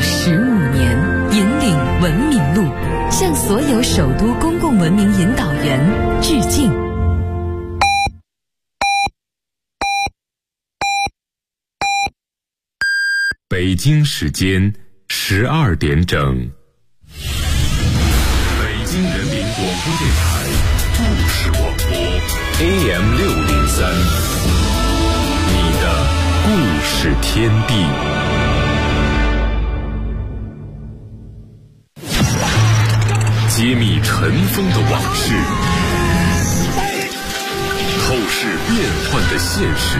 15年，引领文明路，向所有首都公共文明引导员致敬。 北京时间12点整，北京人民广播电台故事广播 AM603，你的故事天地。揭秘尘封的往事，透视变幻的现实，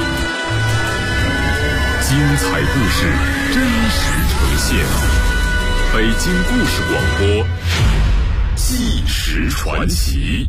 精彩故事真实呈现。北京故事广播，纪实传奇。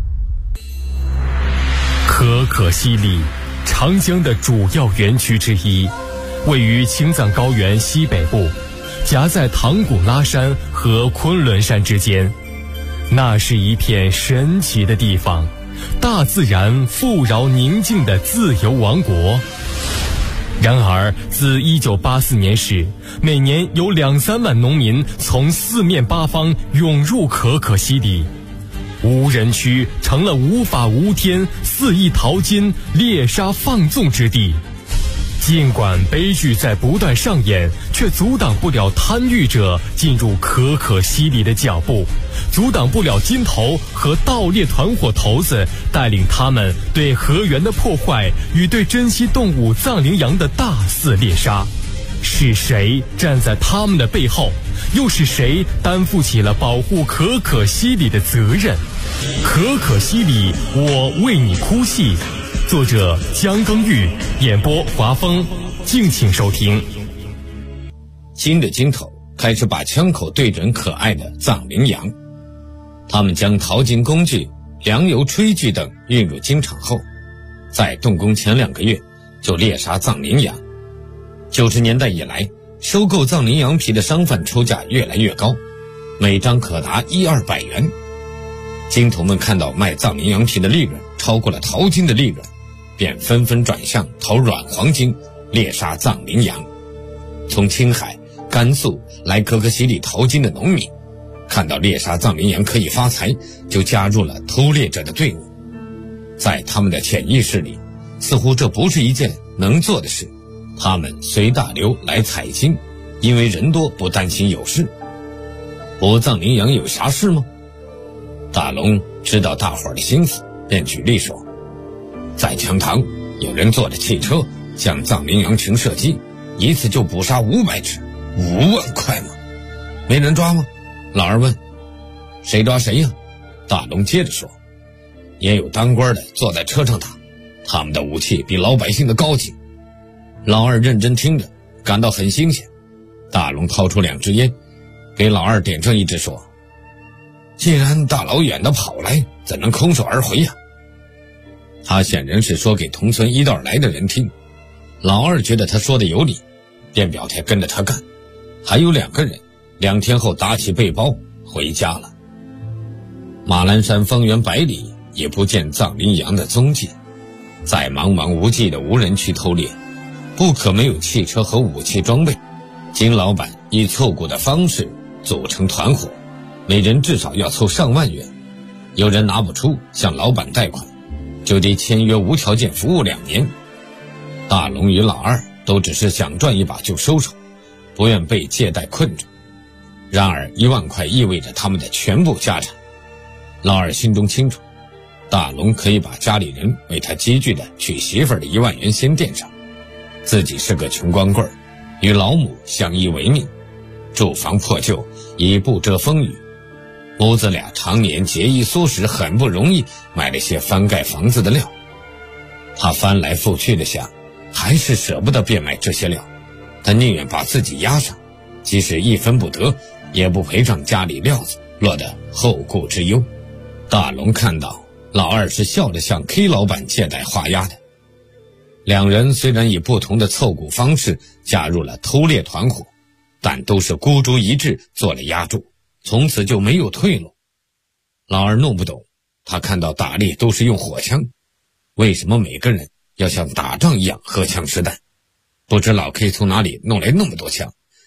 可可西里，长江的主要源渠之一，位于青藏高原西北部，夹在唐古拉山和昆仑山之间。那是一片神奇的地方，大自然富饶宁静的自由王国。然而自1984年始，每年有2-3万农民从四面八方涌入可可西里，无人区成了无法无天、肆意淘金、猎杀放纵之地。尽管悲剧在不断上演，却阻挡不了贪欲者进入可可西里的脚步，阻挡不了金头和盗猎团伙头子带领他们对河源的破坏与对珍稀动物藏羚羊的大肆猎杀。是谁站在他们的背后？又是谁担负起了保护可可西里的责任？可可西里，我为你哭泣。作者江耕玉，演播华峰，敬请收听。 金的金头开始把枪口对准可爱的藏羚羊，他们将淘金工具、粮油、炊具等运入金场后，在动工前2个月就猎杀藏羚羊。90年代以来，收购藏羚羊皮的商贩出价越来越高，每张可达100-200元。金头们看到卖藏羚羊皮的利润超过了淘金的利润，便纷纷转向淘软黄金，猎杀藏羚羊。从青海、甘肃来可可西里淘金的农民，看到猎杀藏羚羊可以发财，就加入了偷猎者的队伍。在他们的潜意识里，似乎这不是一件能做的事。他们随大流来采金，因为人多不担心有事。捕藏羚羊有啥事吗？大龙知道大伙儿的心思，便举例说，在羌塘有人坐着汽车向藏羚羊群射击，一次就捕杀500只，5万块吗？没人抓吗？老二问。谁抓谁呀？大龙接着说，也有当官的坐在车上打，他们的武器比老百姓的高级。老二认真听着，感到很新鲜。大龙掏出2支烟，给老二点上一支说，既然大老远的跑来，怎能空手而回呀？他显然是说给同村一道来的人听。老二觉得他说的有理，便表态跟着他干。还有2个人2天后打起背包回家了。马栏山方圆100里也不见藏羚羊的踪迹。在茫茫无际的无人区偷猎，不可没有汽车和武器装备。金老板以凑股的方式组成团伙，每人至少要凑上万元。有人拿不出，向老板贷款，就得签约无条件服务2年。大龙与老二都只是想赚一把就收手，不愿被借贷困住。然而1万块意味着他们的全部家产。老二心中清楚，大龙可以把家里人为他积聚的娶媳妇儿的1万元先垫上，自己是个穷光棍，与老母相依为命，住房破旧，以不遮风雨。母子俩常年节衣缩食，很不容易买了些翻盖房子的料。他翻来覆去的想，还是舍不得变卖这些料，他宁愿把自己押上，即使1分不得，也不赔上家里料子，落得后顾之忧。大龙看到老二是笑着向 K 老板借贷画押的。2人虽然以不同的凑股方式加入了偷猎团伙，但都是孤注一掷做了押注，从此就没有退路。老二弄不懂，他看到打猎都是用火枪，为什么每个人要像打仗一样荷枪实弹？不知老 K 从哪里弄来那么多枪，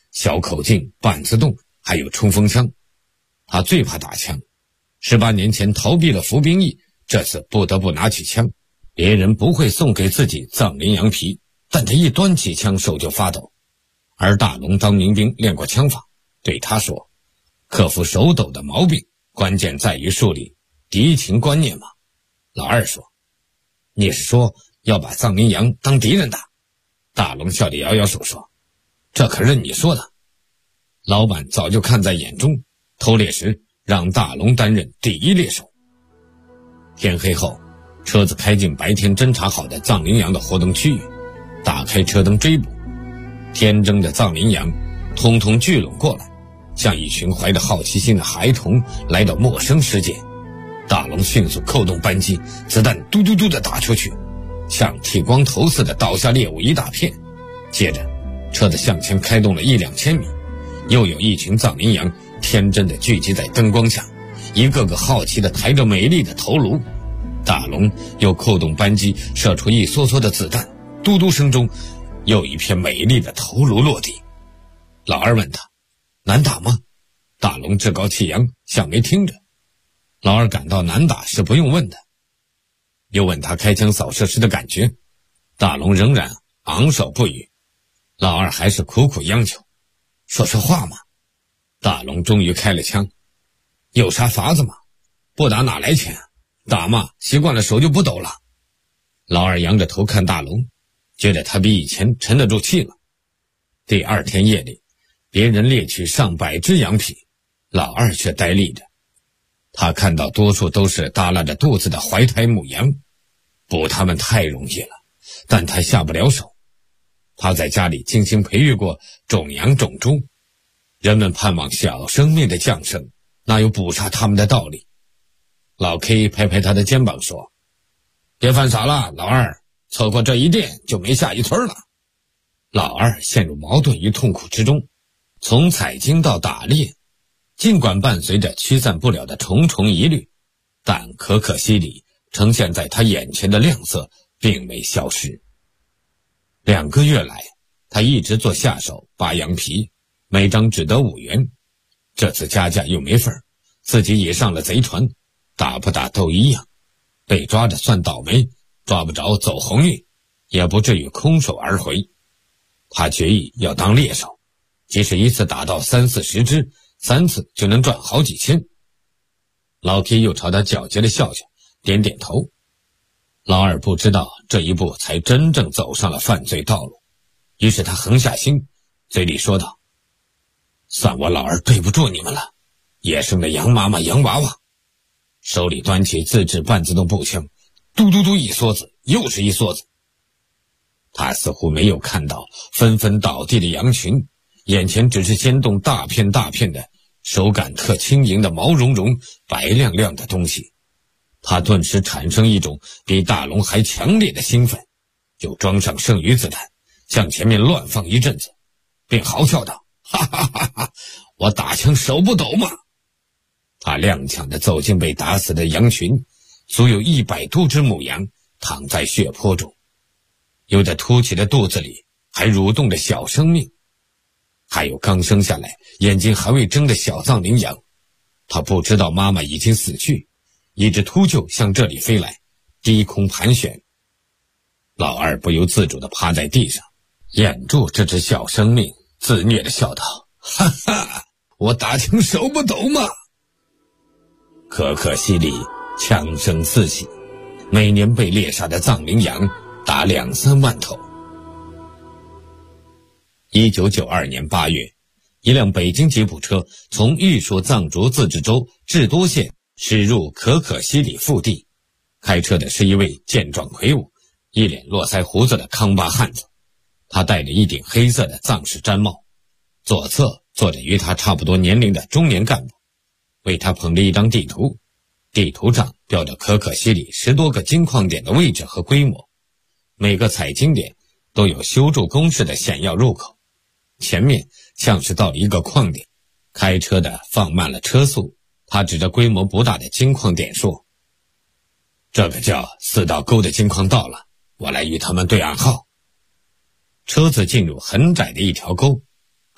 小口径、板子洞，还有冲锋枪。他最怕打枪，18年前逃避了服兵役，这次不得不拿起枪。别人不会送给自己藏羚羊皮，但他一端起枪手就发抖。而大龙当民兵练过枪法，对他说，克服手抖的毛病，关键在于树立敌情观念嘛。老二说，你是说要把藏羚羊当敌人打？大龙笑着摇摇手说，这可任你说的。老板早就看在眼中，偷猎时让大龙担任第一猎手。天黑后，车子开进白天侦察好的藏羚羊的活动区域，打开车灯追捕。天真的藏羚羊通通聚拢过来，像一群怀着好奇心的孩童来到陌生世界。大龙迅速扣动扳机，子弹嘟嘟嘟地打出去，像剃光头似的倒下猎物一大片。接着车子向前开动了1-2千米，又有一群藏羚羊天真地聚集在灯光下，一个个好奇地抬着美丽的头颅。大龙又扣动扳机，射出一梭梭的子弹，嘟嘟声中又一片美丽的头颅落地。老二问他，难打吗？大龙趾高气扬，像没听着。老二感到难打是不用问的。又问他开枪扫射时的感觉，大龙仍然昂首不语。老二还是苦苦央求，说说话嘛。大龙终于开了枪，有啥法子嘛？不打哪来钱？打嘛，习惯了手就不抖了。老二仰着头看大龙，觉得他比以前沉得住气了。第二天夜里，别人猎取上百只羊皮，老二却呆立着。他看到多数都是耷拉着肚子的怀胎母羊，捕它们太容易了，但他下不了手。他在家里精心培育过种羊种猪，人们盼望小生命的降生，哪有捕杀他们的道理？老 K 拍拍他的肩膀说，别犯傻了，老二，错过这一店就没下一村了。老二陷入矛盾与痛苦之中，从采金到打猎，尽管伴随着驱散不了的重重疑虑，但可可西里呈现在他眼前的亮色并没消失。2个月来，他一直做下手扒羊皮，每张只得5元。这次加价又没份儿，自己也上了贼船，打不打都一样，被抓着算倒霉，抓不着走鸿运，也不至于空手而回。他决意要当猎手，即使一次打到30-40只，3次就能赚好几千。老 K 又朝他狡黠地笑笑，点点头。老二不知道这一步才真正走上了犯罪道路，于是他横下心，嘴里说道，算我老二对不住你们了，野生的羊妈妈洋娃娃。手里端起自制半自动步枪，嘟嘟嘟一梭子，又是一梭子。他似乎没有看到纷纷倒地的羊群，眼前只是掀动大片大片的手感特轻盈的毛茸茸白亮亮的东西。他顿时产生一种比大龙还强烈的兴奋，就装上剩余子弹，向前面乱放一阵子，并嚎叫道，哈哈哈哈，我打枪手不抖吗？他踉跄地走进被打死的羊群，足有100多只母羊躺在血泊中，有的凸起的肚子里还蠕动着小生命，还有刚生下来眼睛还未睁的小藏羚羊。他不知道妈妈已经死去，一只秃鹫向这里飞来，低空盘旋。老二不由自主地趴在地上，掩住这只小生命，自虐地笑道，哈哈，我打枪手不抖吗？可可西里枪声四起，每年被猎杀的藏羚羊达2-3万头。1992年8月，一辆北京吉普车从玉树藏族自治州智多县驶入可可西里腹地，开车的是一位健壮魁梧、一脸络腮胡子的康巴汉子，他戴着一顶黑色的藏式毡帽，左侧坐着与他差不多年龄的中年干部，为他捧着一张地图，地图上标着可可西里10多个金矿点的位置和规模，每个采金点都有修筑工事的险要入口。前面像是到了一个矿点，开车的放慢了车速，他指着规模不大的金矿点说，这个叫4道沟的金矿到了，我来与他们对暗号。车子进入很窄的一条沟，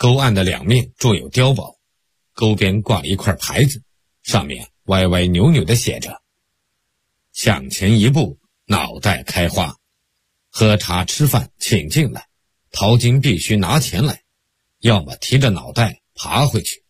沟岸的两面筑有碉堡，沟边挂了一块牌子，上面歪歪扭扭地写着：向前一步，脑袋开花，喝茶吃饭请进来，淘金必须拿钱来，要么提着脑袋爬回去。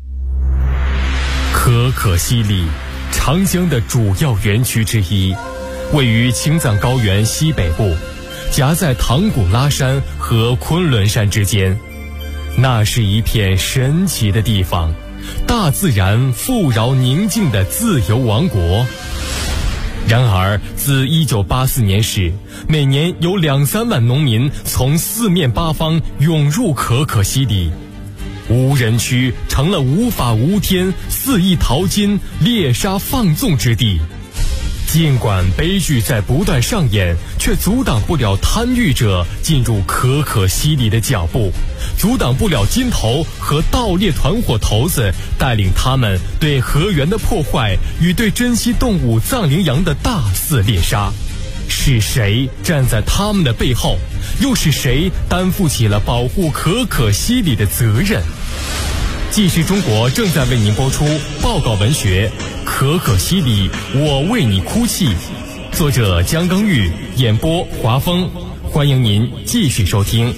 可可西里，长江的主要园区之一，位于青藏高原西北部，夹在唐古拉山和昆仑山之间。那是一片神奇的地方，大自然富饶宁静的自由王国。然而自1984年时，每年有2-3万农民从四面八方涌入可可西里，无人区成了无法无天、肆意淘金、猎杀放纵之地。尽管悲剧在不断上演，却阻挡不了贪欲者进入可可西里的脚步，阻挡不了金头和盗猎团伙头子带领他们对河源的破坏与对珍稀动物藏羚羊的大肆猎杀。是谁站在他们的背后？又是谁担负起了保护可可西里的责任？纪实中国正在为您播出报告文学《可可西里，我为你哭泣》，作者姜耕玉，演播华峰。欢迎您继续收听。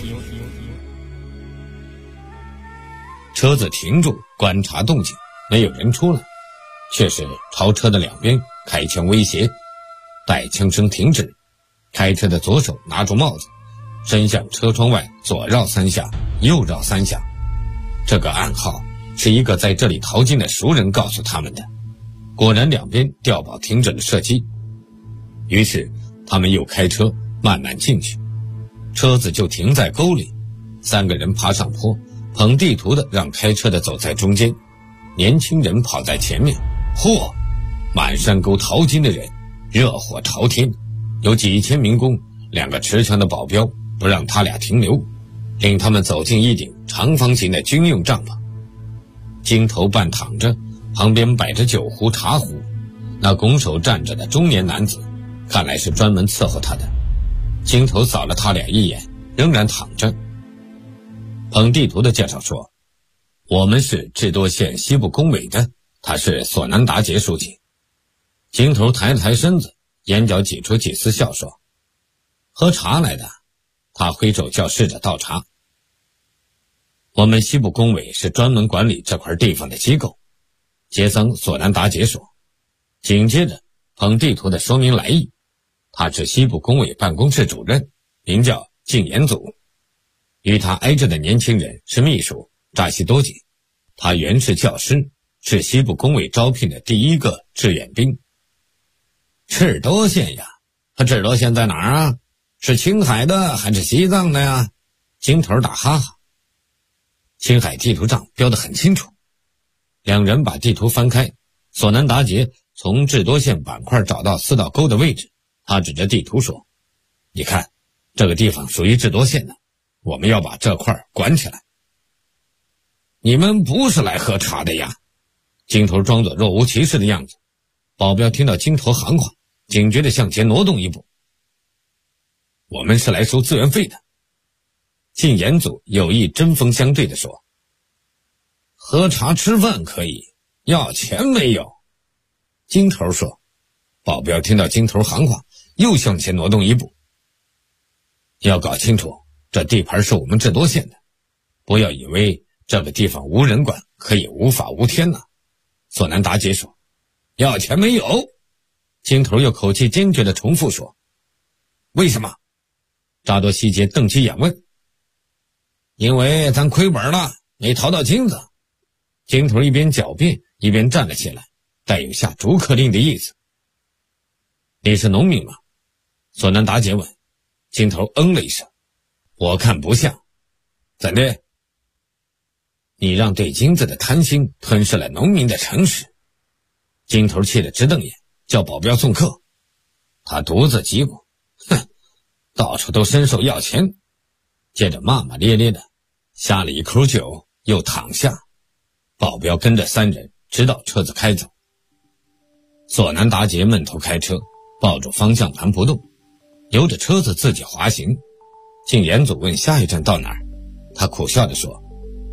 车子停住，观察动静，没有人出来，却是朝车的两边开枪威胁。待枪声停止，开车的左手拿住帽子，伸向车窗外，左绕3下，右绕3下。这个暗号是一个在这里淘金的熟人告诉他们的。果然两边碉堡停止了射击，于是他们又开车慢慢进去，车子就停在沟里。3个人爬上坡，捧地图的让开车的走在中间，年轻人跑在前面。嚯，满山沟淘金的人热火朝天，有几千民工，2个持枪的保镖不让他俩停留，领他们走进一顶长方形的军用帐篷。经头半躺着，旁边摆着酒壶茶壶，那拱手站着的中年男子看来是专门伺候他的。经头扫了他俩一眼，仍然躺着。捧地图的介绍说，我们是智多县西部工委的，他是索南达杰书记。经头抬了抬身子，眼角挤出几丝笑说，喝茶来的。他挥手叫侍者倒茶。我们西部工委是专门管理这块地方的机构，杰桑索南达杰说。紧接着捧地图的说明来意，他是西部工委办公室主任，名叫靳延祖。与他挨着的年轻人是秘书扎西多吉，他原是教师，是西部工委招聘的第一个志愿兵。智多县呀，智多县在哪儿啊？是青海的还是西藏的呀？经头打哈哈。青海地图上标得很清楚。2人把地图翻开，索南达杰从智多县板块找到4道沟的位置，他指着地图说，你看，这个地方属于智多县的，我们要把这块管起来。你们不是来喝茶的呀？经头装作若无其事的样子。保镖听到经头喊话，警觉地向前挪动一步。我们是来收资源费的。靳延祖有意针锋相对地说，喝茶吃饭可以，要钱没有。经头说。保镖听到经头喊话，又向前挪动一步。要搞清楚，这地盘是我们智多县的，不要以为这个地方无人管，可以无法无天呐。索南达杰说，要钱没有。经头又口气坚决地重复说，为什么？扎多西杰瞪起眼问。因为咱亏本了，没淘到金子。经头一边狡辩一边站了起来，带有下逐客令的意思。你是农民吗？索南达杰问。经头嗯了一声，我看不像。怎的？你让对金子的贪心吞噬了农民的诚实。经头气得直瞪眼，叫保镖送客。他独自嘀咕，哼，到处都伸手要钱。接着骂骂咧咧的下了一口酒，又躺下。保镖跟着3人直到车子开走。索南达杰闷头开车，抱住方向盘不动，由着车子自己滑行。靳延祖问下一站到哪儿，他苦笑地说，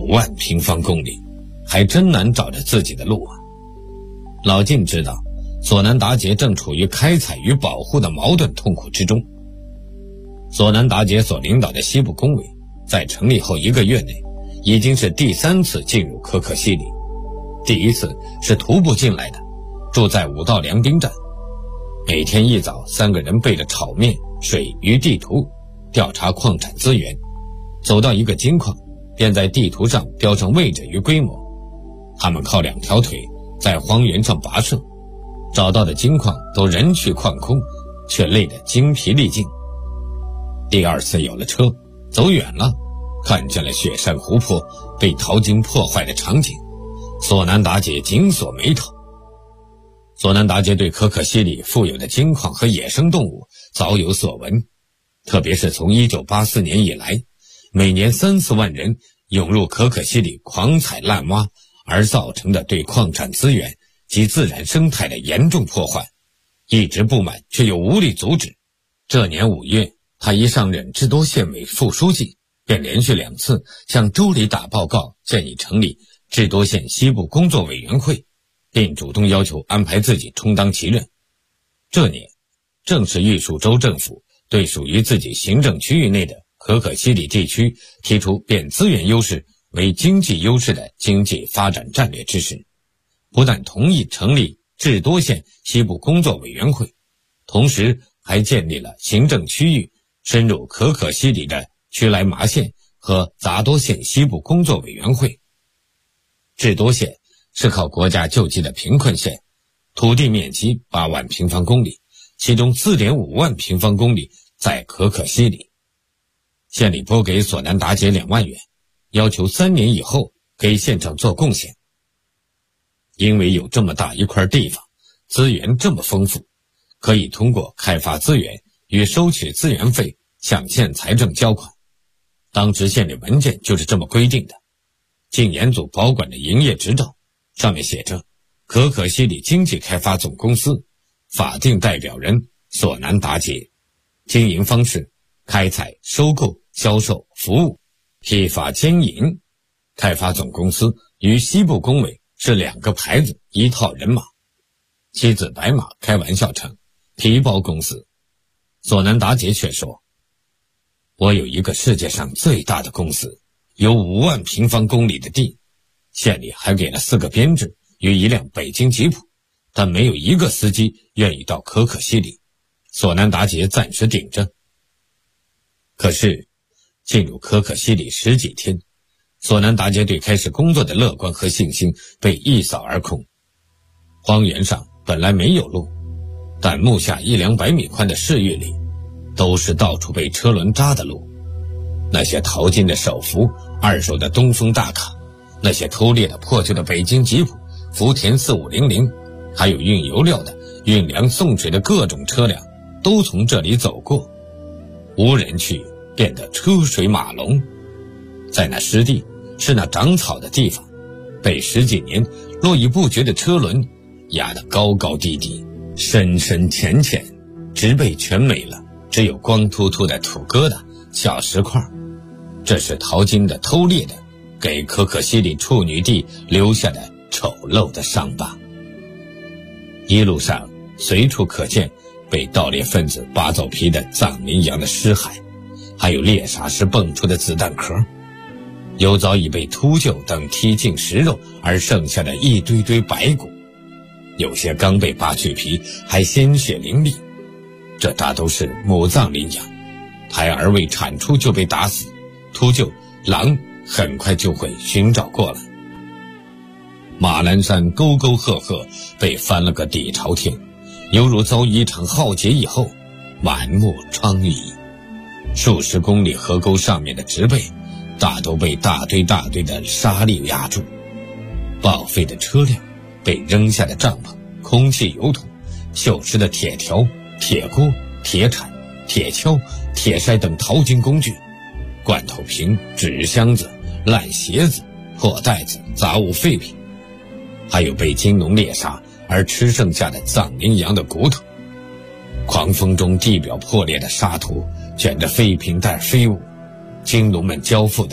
5万平方公里，还真难找着自己的路啊。老靳知道索南达杰正处于开采与保护的矛盾痛苦之中。索南达杰所领导的西部工委在成立后1个月内已经是第3次进入可可西里，第1次是徒步进来的，住在5道粮兵站，每天一早3个人背着炒面、水与地图调查矿产资源，走到一个金矿，便在地图上标上位置与规模。他们靠2条腿在荒原上跋涉，找到的金矿都人去矿空，却累得精疲力尽。第2次有了车，走远了，看见了雪山湖泊被淘金破坏的场景，索南达杰紧锁眉头。索南达杰对可可西里富有的金矿和野生动物早有所闻，特别是从1984年以来，每年3-4万人涌入可可西里狂采滥挖而造成的对矿产资源及自然生态的严重破坏，一直不满却又无力阻止。这年5月，他一上任智多县委副书记，便连续2次向州里打报告，建议成立智多县西部工作委员会，并主动要求安排自己充当其任。这年正是玉树州政府对属于自己行政区域内的可可西里地区提出变资源优势为经济优势的经济发展战略之时，不但同意成立智多县西部工作委员会，同时还建立了行政区域深入可可西里的曲来麻县和杂多县西部工作委员会。智多县是靠国家救济的贫困县，土地面积8万平方公里，其中 4.5 万平方公里在可可西里。县里拨给索南达杰2万元，要求3年以后给县城做贡献。因为有这么大一块地方，资源这么丰富，可以通过开发资源与收取资源费向县财政交款。当时县里文件就是这么规定的。禁盐组保管的营业执照上面写着可可西里经济开发总公司法定代表人索南达杰，经营方式开采、收购、销售、服务、批发、经营。开发总公司与西部工委是2个牌子1套人马。妻子白马开玩笑称皮包公司，索南达杰却说，我有一个世界上最大的公司，有5万平方公里的地，县里还给了4个编制与1辆北京吉普，但没有一个司机愿意到可可西里。索南达杰暂时顶着。可是进入可可西里10几天，索南达杰对开始工作的乐观和信心被一扫而空。荒原上本来没有路，但目下100-200米宽的视域里都是到处被车轮扎的路。那些淘金的手扶、二手的东风大卡，那些偷猎的破旧的北京吉普、福田4500，还有运油料的、运粮送水的各种车辆都从这里走过，无人去，变得车水马龙。在那湿地，是那长草的地方，被10几年络绎不绝的车轮压得高高低低、深深浅浅，植被全没了，只有光秃秃的土疙瘩、小石块。这是淘金的、偷猎的给可可西里处女地留下的丑陋的伤疤。一路上随处可见被盗猎分子扒走皮的藏羚羊的尸骸，还有猎杀时蹦出的子弹壳，有早已被秃鹫等踢尽食肉而剩下的一堆堆白骨，有些刚被扒去皮还鲜血淋漓。这大都是母藏羚羊，胎儿未产出就被打死，秃鹫、狼很快就会寻找过来。马栏山沟沟壑壑被翻了个底朝天，犹如遭一场浩劫以后满目疮痍。数十公里河沟上面的植被大都被大堆大堆的沙砾压住，报废的车辆、被扔下的帐篷、空气油桶、锈蚀的铁条、铁锅、铁铲、铁锹、铁筛等淘金工具，罐头瓶、纸箱子、烂鞋子、破袋子、杂物废品，还有被金农猎杀而吃剩下的藏羚羊的骨头。狂风中地表破裂的沙土卷着废品袋飞舞，金农们交付的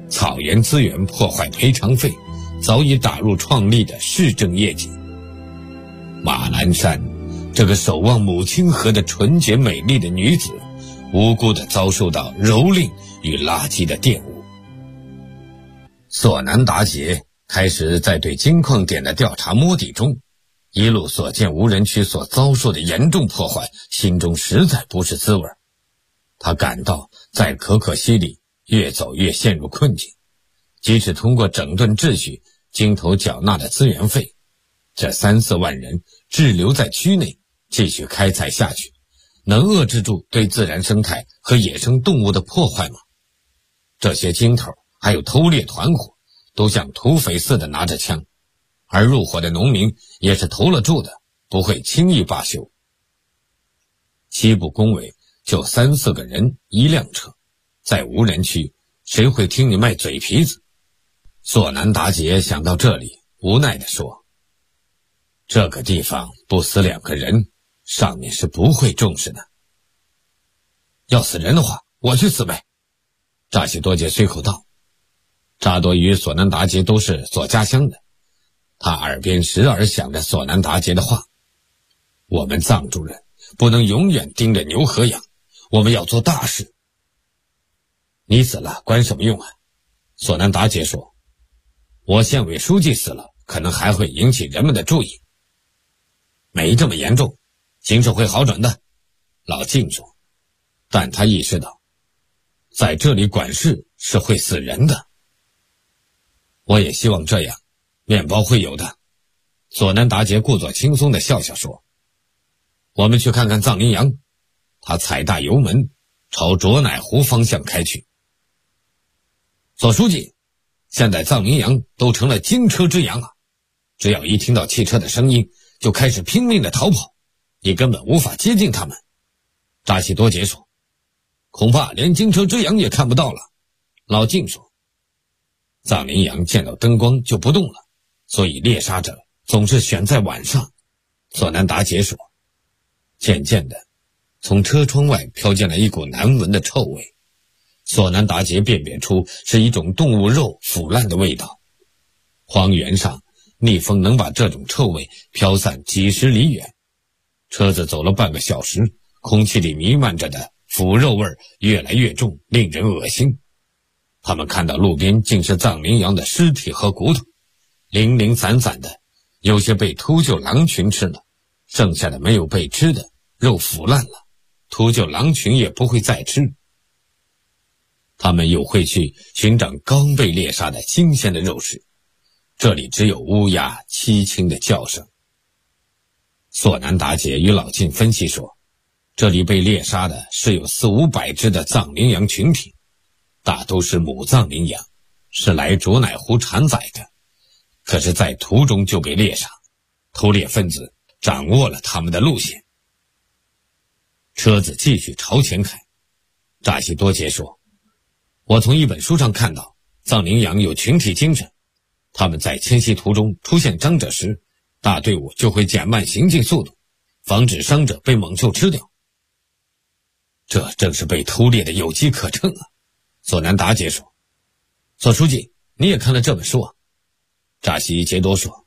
草原资源破坏赔偿费早已打入创立的市政业绩。马栏山这个守望母亲河的纯洁美丽的女子，无辜地遭受到蹂躏与垃圾的玷污。索南达杰开始在对金矿点的调查摸底中，一路所见无人区所遭受的严重破坏，心中实在不是滋味。他感到在可可西里越走越陷入困境，即使通过整顿秩序经头缴纳的资源费，这3-4万人滞留在区内继续开采下去，能遏制住对自然生态和野生动物的破坏吗？这些经头还有偷猎团伙都像土匪似的拿着枪，而入伙的农民也是投了注的，不会轻易罢休。西部工委就3-4个人1辆车，在无人区谁会听你卖嘴皮子？索南达杰想到这里，无奈地说，这个地方不死2个人，上面是不会重视的。要死人的话，我去死呗。扎西多杰随口道。扎多与索南达杰都是做家乡的，他耳边时而想着索南达杰的话，我们藏族人不能永远盯着牛和羊，我们要做大事。你死了关什么用啊？索南达杰说，我县委书记死了，可能还会引起人们的注意。没这么严重，形势会好转的，老静说。但他意识到，在这里管事是会死人的。我也希望这样，面包会有的。索南达杰故作轻松地笑笑说，我们去看看藏羚羊。他踩大油门朝卓乃湖方向开去。左书记，现在藏羚羊都成了惊车之羊啊，只要一听到汽车的声音就开始拼命地逃跑，你根本无法接近他们。扎西多杰说，恐怕连惊车之羊也看不到了。老静说，藏羚羊见到灯光就不动了，所以猎杀者总是选在晚上。索南达杰说，渐渐的从车窗外飘进来一股难闻的臭味，索南达杰辨别出是一种动物肉腐烂的味道。荒原上蜜蜂能把这种臭味飘散几十里远。车子走了半个小时，空气里弥漫着的腐肉味越来越重，令人恶心。他们看到路边竟是藏羚羊的尸体和骨头，零零散散的，有些被秃鹫狼群吃了，剩下的没有被吃的，肉腐烂了，秃鹫狼群也不会再吃。他们又会去寻找刚被猎杀的新鲜的肉食，这里只有乌鸦凄清的叫声。索南达杰与老晋分析说，这里被猎杀的是有400-500只的藏羚羊群体，大都是母藏羚羊，是来卓乃湖产崽的，可是在途中就被猎杀，偷猎分子掌握了他们的路线。车子继续朝前开。扎西多杰说，我从一本书上看到，藏羚羊有群体精神，他们在迁徙途中出现伤者时，大队伍就会减慢行进速度，防止伤者被猛兽吃掉。这正是被偷猎的有机可乘啊，索南达杰说。索书记，你也看了这本书啊？扎西杰多说。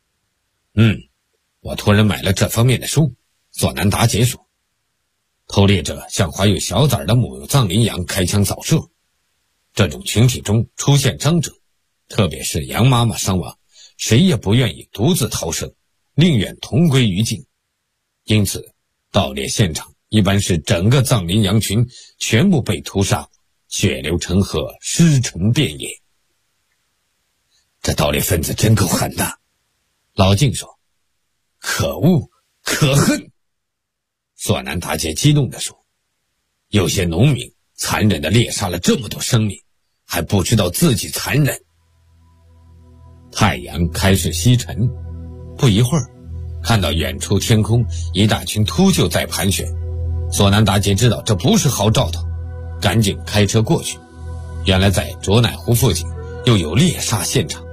我托人买了这方面的书，索南达杰说。偷猎者向怀有小崽的母藏羚羊开枪扫射，这种群体中出现伤者，特别是羊妈妈伤亡，谁也不愿意独自逃生，宁愿同归于尽。因此盗猎现场一般是整个藏羚羊群全部被屠杀，血流成河，尸成遍野。这盗猎分子真够狠的，老静说。可恶，可恨。索南达杰激动地说，有些农民残忍地猎杀了这么多生命，还不知道自己残忍。太阳开始西沉，不一会儿看到远处天空一大群秃鹫在盘旋。索南达杰知道这不是好兆头，赶紧开车过去。原来在卓乃湖附近又有猎杀现场。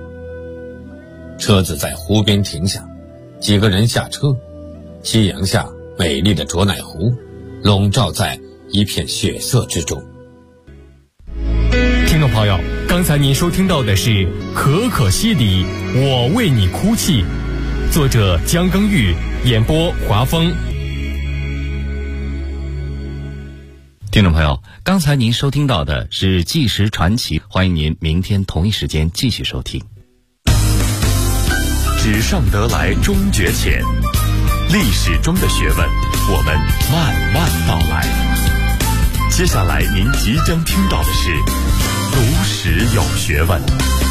车子在湖边停下，几个人下车，夕阳下美丽的卓乃湖笼罩在一片血色之中。 听众朋友， 刚才您收听到的是《可可西里，我为你哭泣》，作者姜耕玉，演播华峰。 听众朋友，刚才您收听到的是纪实传奇，欢迎您明天同一时间继续收听。 纸上得来终觉浅，历史中的学问，我们慢慢道来。接下来您即将听到的是读史有学问。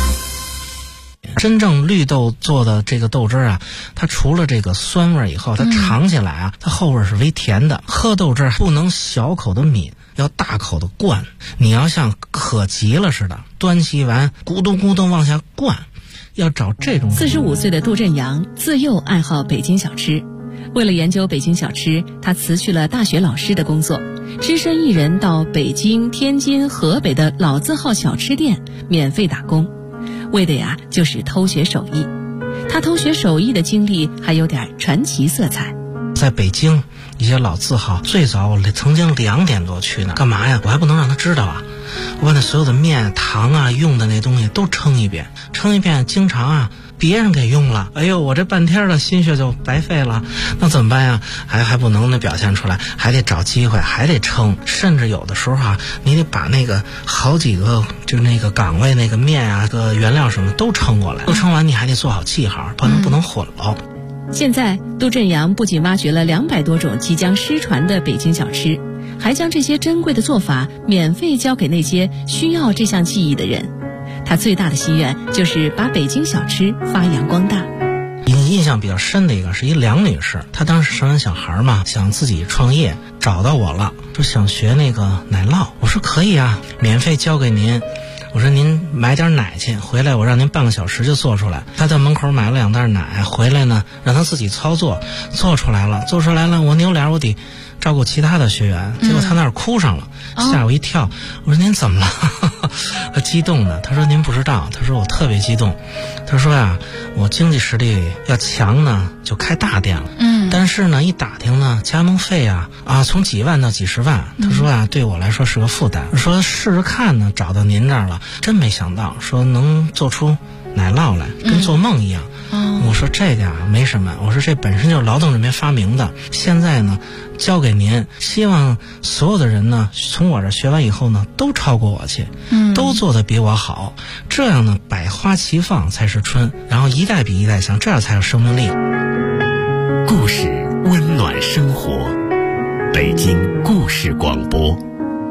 真正绿豆做的这个豆汁啊，它除了这个酸味以后，它尝起来啊，它后味是微甜的。喝豆汁不能小口的抿，要大口的灌。你要像渴急了似的，端起碗咕咚咕咚往下灌，要找这种。 45岁的杜振阳自幼爱好北京小吃，为了研究北京小吃，他辞去了大学老师的工作，只身一人到北京、天津、河北的老字号小吃店免费打工，为的呀就是偷学手艺。他偷学手艺的经历还有点传奇色彩。 在北京一些老字号，最早我曾经2点多去呢，干嘛呀？我还不能让他知道啊！我把那所有的面、糖啊、用的那东西都称一遍，经常啊别人给用了，哎呦，我这半天的心血就白费了，那怎么办呀？还不能那表现出来，还得找机会，还得称，甚至有的时候啊，你得把那个好几个就那个岗位那个面啊、个原料什么都称过来，都称完你还得做好记号，不能混了。 现在杜振阳不仅挖掘了200多种即将失传的北京小吃，还将这些珍贵的做法免费教给那些需要这项技艺的人。他最大的心愿就是把北京小吃发扬光大。 印象比较深的一个是一梁女士，她当时生完小孩嘛，想自己创业，找到我了，说想学那个奶酪。我说可以啊，免费教给您。我说您买点奶去，回来我让您半个小时就做出来。他在门口买了2袋奶，回来呢让他自己操作，做出来了。我扭脸我得照顾其他的学员，结果他那儿哭上了，吓我一跳。我说您怎么了？他激动的，他说您不知道，他说我特别激动。他说呀，我经济实力要强呢，就开大店了。但是呢，一打听呢，加盟费啊从几万到几十万。他说啊，对我来说是个负担。说试试看呢，找到您这儿了，真没想到，说能做出奶酪来，跟做梦一样。我说这个没什么，我说这本身就是劳动人民发明的，现在呢交给您，希望所有的人呢从我这学完以后呢都超过我去，都做得比我好，这样呢百花齐放才是春，然后一代比一代强，这样才有生命力。 故事温暖生活，北京故事广播。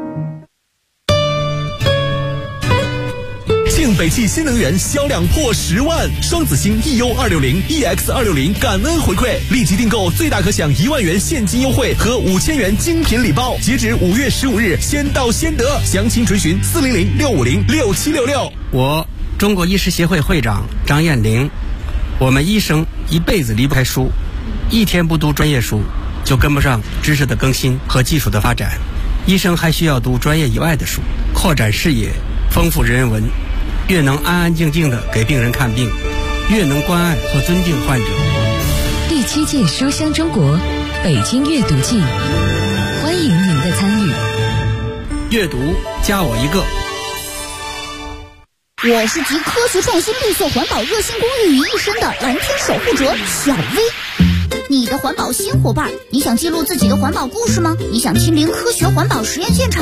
庆北汽新能源销量破10万，双子星 EU260、EX260 感恩回馈，立即订购最大可享1万元现金优惠和5000元精品礼包，截止5月15日，先到先得，详情垂询400-650-6766。 我中国医师协会会长张艳玲，我们医生一辈子离不开书，一天不读专业书就跟不上知识的更新和技术的发展，医生还需要读专业以外的书，扩展视野，丰富人文，越能安安静静地给病人看病，越能关爱和尊敬患者。 第7届书香中国北京阅读季，欢迎您的参与。 阅读加我一个。 我是集科学创新、绿色环保、热心公益于一身的蓝天守护者小薇。你的环保新伙伴，你想记录自己的环保故事吗？你想亲临科学环保实验现场